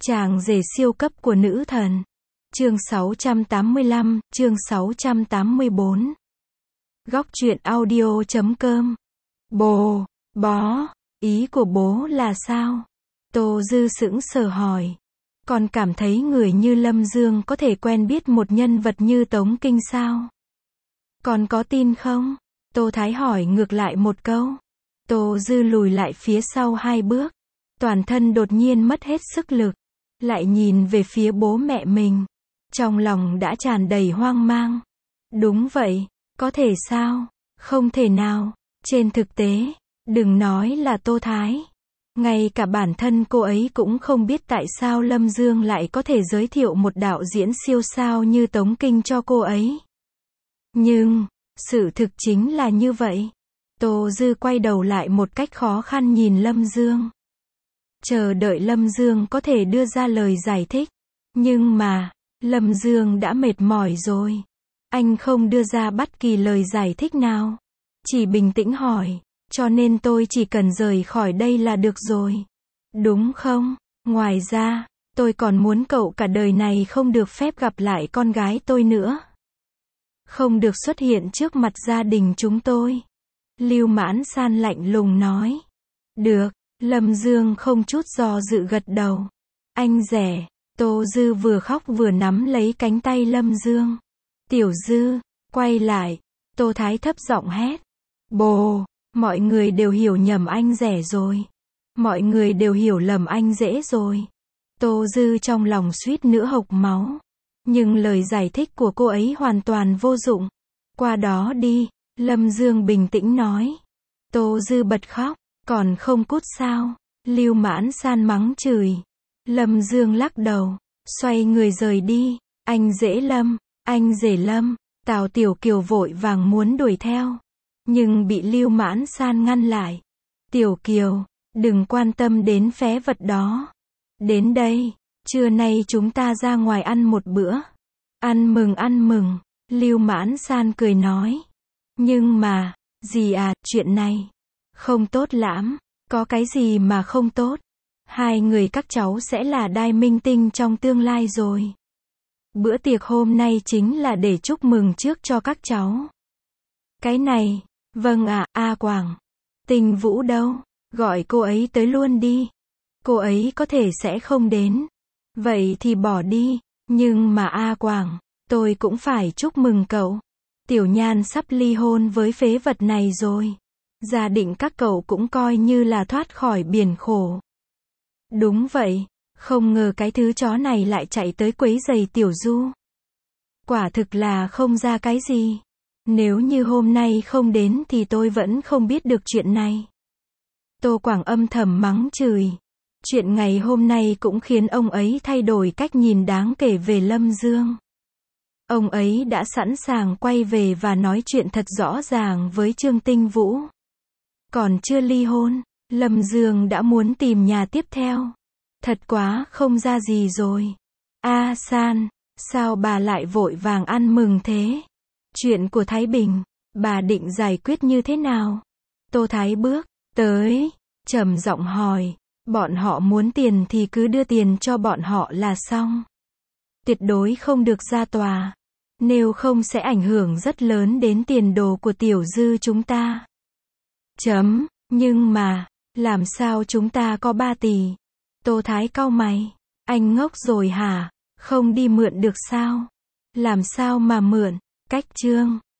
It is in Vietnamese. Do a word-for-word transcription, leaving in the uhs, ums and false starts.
Chàng rể siêu cấp của nữ thần. Chương sáu trăm tám mươi lăm, chương sáu trăm tám mươi bốn. Góc truyện audio chấm com. Bồ, bó, ý của bố là sao? Tô Dư sững sờ hỏi. Con cảm thấy người như Lâm Dương có thể quen biết một nhân vật như Tống Kinh sao? Con có tin không? Tô Thái hỏi ngược lại một câu. Tô Dư lùi lại phía sau hai bước. Toàn thân đột nhiên mất hết sức lực. Lại nhìn về phía bố mẹ mình. Trong lòng đã tràn đầy hoang mang. Đúng vậy, có thể sao? Không thể nào. Trên thực tế, đừng nói là Tô Thái. Ngay cả bản thân cô ấy cũng không biết tại sao Lâm Dương lại có thể giới thiệu một đạo diễn siêu sao như Tống Kinh cho cô ấy. Nhưng, sự thực chính là như vậy. Tô Dư quay đầu lại một cách khó khăn nhìn Lâm Dương. Chờ đợi Lâm Dương có thể đưa ra lời giải thích. Nhưng mà, Lâm Dương đã mệt mỏi rồi. Anh không đưa ra bất kỳ lời giải thích nào. Chỉ bình tĩnh hỏi, cho nên tôi chỉ cần rời khỏi đây là được rồi. Đúng không? Ngoài ra, tôi còn muốn cậu cả đời này không được phép gặp lại con gái tôi nữa. Không được xuất hiện trước mặt gia đình chúng tôi. Lưu Mãn San lạnh lùng nói. Được, Lâm Dương không chút do dự gật đầu. Anh rể. Tô Dư vừa khóc vừa nắm lấy cánh tay Lâm Dương. Tiểu Dư, quay lại. Tô Thái thấp giọng hét. Bồ, mọi người đều hiểu nhầm anh rể rồi. Mọi người đều hiểu lầm anh rể rồi. Tô Dư trong lòng suýt nữa hộc máu. Nhưng lời giải thích của cô ấy hoàn toàn vô dụng. Qua đó đi, Lâm Dương bình tĩnh nói. Tô Dư bật khóc, còn không cút sao? Lưu Mãn San mắng chửi. Lâm Dương lắc đầu, xoay người rời đi. Anh rể Lâm, anh rể Lâm. Tào Tiểu Kiều vội vàng muốn đuổi theo. Nhưng bị Lưu Mãn San ngăn lại. Tiểu Kiều, đừng quan tâm đến phế vật đó. Đến đây, trưa nay chúng ta ra ngoài ăn một bữa. Ăn mừng ăn mừng, Lưu Mãn San cười nói. Nhưng mà, dì à, chuyện này không tốt lắm. Có cái gì mà không tốt? Hai người các cháu sẽ là đai minh tinh trong tương lai rồi. Bữa tiệc hôm nay chính là để chúc mừng trước cho các cháu. Cái này, vâng ạ, à, A Quảng. Tình Vũ đâu? Gọi cô ấy tới luôn đi. Cô ấy có thể sẽ không đến. Vậy thì bỏ đi. Nhưng mà A Quảng, tôi cũng phải chúc mừng cậu. Tiểu Nhan sắp ly hôn với phế vật này rồi. Gia đình các cậu cũng coi như là thoát khỏi biển khổ. Đúng vậy, không ngờ cái thứ chó này lại chạy tới quấy giày Tiểu Du. Quả thực là không ra cái gì. Nếu như hôm nay không đến thì tôi vẫn không biết được chuyện này. Tô Quảng âm thầm mắng chửi. Chuyện ngày hôm nay cũng khiến ông ấy thay đổi cách nhìn đáng kể về Lâm Dương. Ông ấy đã sẵn sàng quay về và nói chuyện thật rõ ràng với Trương Tinh Vũ. Còn chưa ly hôn, Lâm Dương đã muốn tìm nhà tiếp theo. Thật quá không ra gì rồi. A San, sao bà lại vội vàng ăn mừng thế? Chuyện của Thái Bình, bà định giải quyết như thế nào? Tô Thái bước tới, trầm giọng hỏi. Bọn họ muốn tiền thì cứ đưa tiền cho bọn họ là xong. Tuyệt đối không được ra tòa. Nếu không sẽ ảnh hưởng rất lớn đến tiền đồ của Tiểu Dư chúng ta. Chấm, nhưng mà, làm sao chúng ta có ba tỷ? Tô Thái cau mày. Anh ngốc rồi hả? Không đi mượn được sao? Làm sao mà mượn? Cách trương.